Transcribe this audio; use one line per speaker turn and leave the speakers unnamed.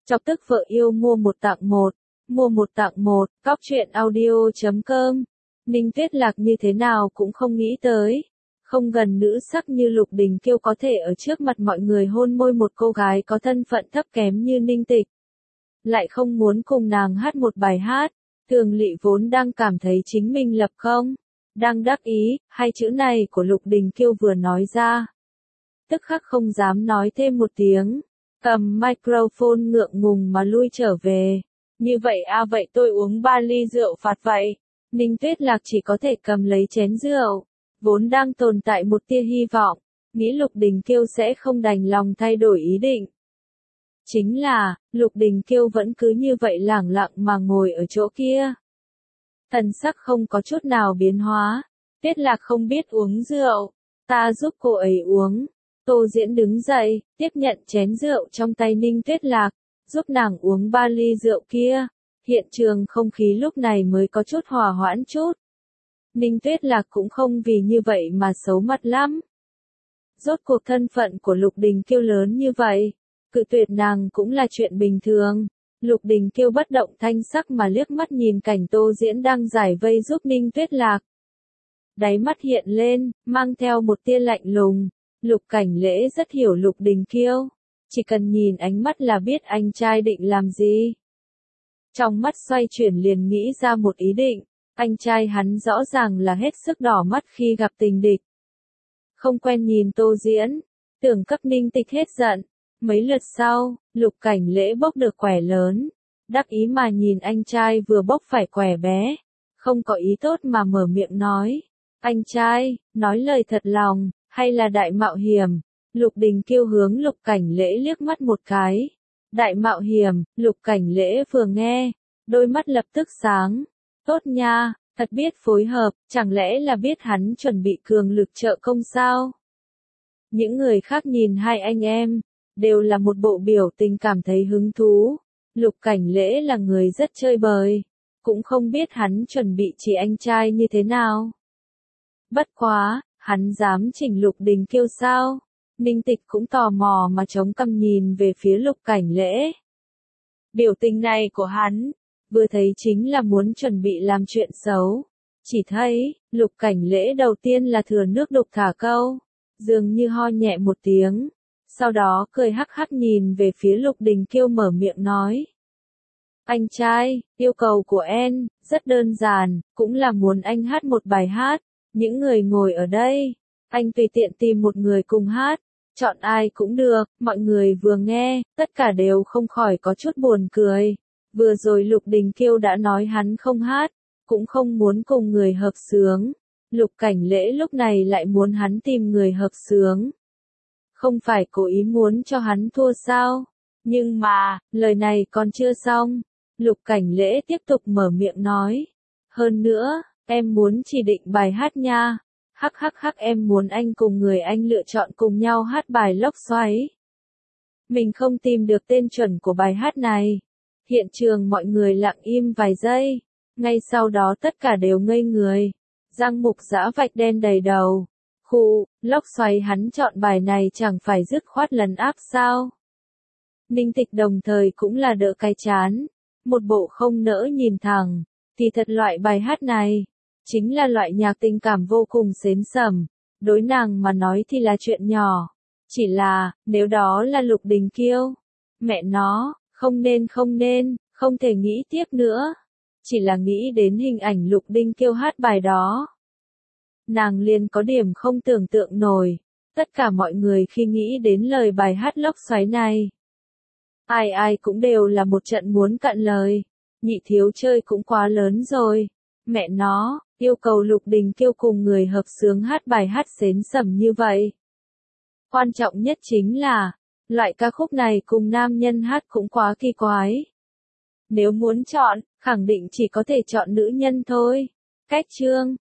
Chọc tức vợ yêu mua một tặng một. Mua một tặng một, cóc truyện audio.com. Ninh Tuyết Lạc như thế nào cũng không nghĩ tới. Không gần nữ sắc như Lục Đình Kiêu có thể ở trước mặt mọi người hôn môi một cô gái có thân phận thấp kém như Ninh Tịch. Lại không muốn cùng nàng hát một bài hát. Thường Lị vốn đang cảm thấy chính mình lập không. Đang đắc ý, hai chữ này của Lục Đình Kiêu vừa nói ra. Tức khắc không dám nói thêm một tiếng. Cầm microphone ngượng ngùng mà lui trở về. Như vậy vậy tôi uống 3 ly rượu phạt vậy. Ninh Tuyết Lạc chỉ có thể cầm lấy chén rượu. Vốn đang tồn tại một tia hy vọng. Nghĩ Lục Đình Kiêu sẽ không đành lòng thay đổi ý định. Chính là, Lục Đình Kiêu vẫn cứ như vậy lẳng lặng mà ngồi ở chỗ kia. Thần sắc không có chút nào biến hóa. Tuyết Lạc không biết uống rượu. Ta giúp cô ấy uống. Tô Diễn đứng dậy, tiếp nhận chén rượu trong tay Ninh Tuyết Lạc, giúp nàng uống 3 ly rượu kia. Hiện trường không khí lúc này mới có chút hòa hoãn chút. Ninh Tuyết Lạc cũng không vì như vậy mà xấu mặt lắm. Rốt cuộc thân phận của Lục Đình Kiêu lớn như vậy, cự tuyệt nàng cũng là chuyện bình thường. Lục Đình Kiêu bất động thanh sắc mà liếc mắt nhìn cảnh Tô Diễn đang giải vây giúp Ninh Tuyết Lạc. Đáy mắt hiện lên, mang theo một tia lạnh lùng. Lục Cảnh Lễ rất hiểu Lục Đình Kiêu, chỉ cần nhìn ánh mắt là biết anh trai định làm gì. Trong mắt xoay chuyển liền nghĩ ra một ý định, anh trai hắn rõ ràng là hết sức đỏ mắt khi gặp tình địch. Không quen nhìn Tô Diễn, tưởng cấp Ninh Tịch hết giận. Mấy lượt sau, Lục Cảnh Lễ bốc được quẻ lớn, đắc ý mà nhìn anh trai vừa bốc phải quẻ bé, không có ý tốt mà mở miệng nói. Anh trai, nói lời thật lòng. Hay là đại mạo hiểm? Lục Đình Kiêu hướng Lục Cảnh Lễ liếc mắt một cái. Đại mạo hiểm, Lục Cảnh Lễ vừa nghe, đôi mắt lập tức sáng. Tốt nha, thật biết phối hợp, chẳng lẽ là biết hắn chuẩn bị cường lực trợ công sao? Những người khác nhìn hai anh em, đều là một bộ biểu tình cảm thấy hứng thú. Lục Cảnh Lễ là người rất chơi bời, cũng không biết hắn chuẩn bị chỉ anh trai như thế nào. Bất quá, hắn dám chỉnh Lục Đình Kiêu sao? Ninh Tịch cũng tò mò mà chống cằm nhìn về phía Lục Cảnh Lễ. Biểu tình này của hắn, vừa thấy chính là muốn chuẩn bị làm chuyện xấu. Chỉ thấy, Lục Cảnh Lễ đầu tiên là thừa nước đục thả câu, dường như ho nhẹ một tiếng. Sau đó cười hắc hắc nhìn về phía Lục Đình Kiêu mở miệng nói. Anh trai, yêu cầu của em, rất đơn giản, cũng là muốn anh hát một bài hát. Những người ngồi ở đây, anh tùy tiện tìm một người cùng hát, chọn ai cũng được. Mọi người vừa nghe, tất cả đều không khỏi có chút buồn cười. Vừa rồi Lục Đình Kiêu đã nói hắn không hát, cũng không muốn cùng người hợp xướng. Lục Cảnh Lễ lúc này lại muốn hắn tìm người hợp xướng. Không phải cố ý muốn cho hắn thua sao? Nhưng mà, lời này còn chưa xong. Lục Cảnh Lễ tiếp tục mở miệng nói. Hơn nữa, em muốn chỉ định bài hát nha. Hắc hắc hắc, em muốn anh cùng người anh lựa chọn cùng nhau hát bài Lốc Xoáy. Mình không tìm được tên chuẩn của bài hát này. Hiện trường mọi người lặng im vài giây. Ngay sau đó tất cả đều ngây người. Giang Mục Dã vạch đen đầy đầu. Khụ, Lốc Xoáy hắn chọn bài này chẳng phải dứt khoát lấn áp sao? Ninh Tịch đồng thời cũng là đỡ cái chán. Một bộ không nỡ nhìn thẳng. Thì thật loại bài hát này, chính là loại nhạc tình cảm vô cùng xến xẩm. Đối nàng mà nói thì là chuyện nhỏ. Chỉ là, nếu đó là Lục Đình Kiêu, mẹ nó, không nên, không thể nghĩ tiếp nữa. Chỉ là nghĩ đến hình ảnh Lục Đình Kiêu hát bài đó. Nàng liền có điểm không tưởng tượng nổi. Tất cả mọi người khi nghĩ đến lời bài hát Lốc Xoáy này, ai cũng đều là một trận muốn cạn lời. Nhị thiếu chơi cũng quá lớn rồi. Mẹ nó, yêu cầu Lục Đình Kiêu cùng người hợp xướng hát bài hát xến xẩm như vậy. Quan trọng nhất chính là, loại ca khúc này cùng nam nhân hát cũng quá kỳ quái. Nếu muốn chọn, khẳng định chỉ có thể chọn nữ nhân thôi. Cách chương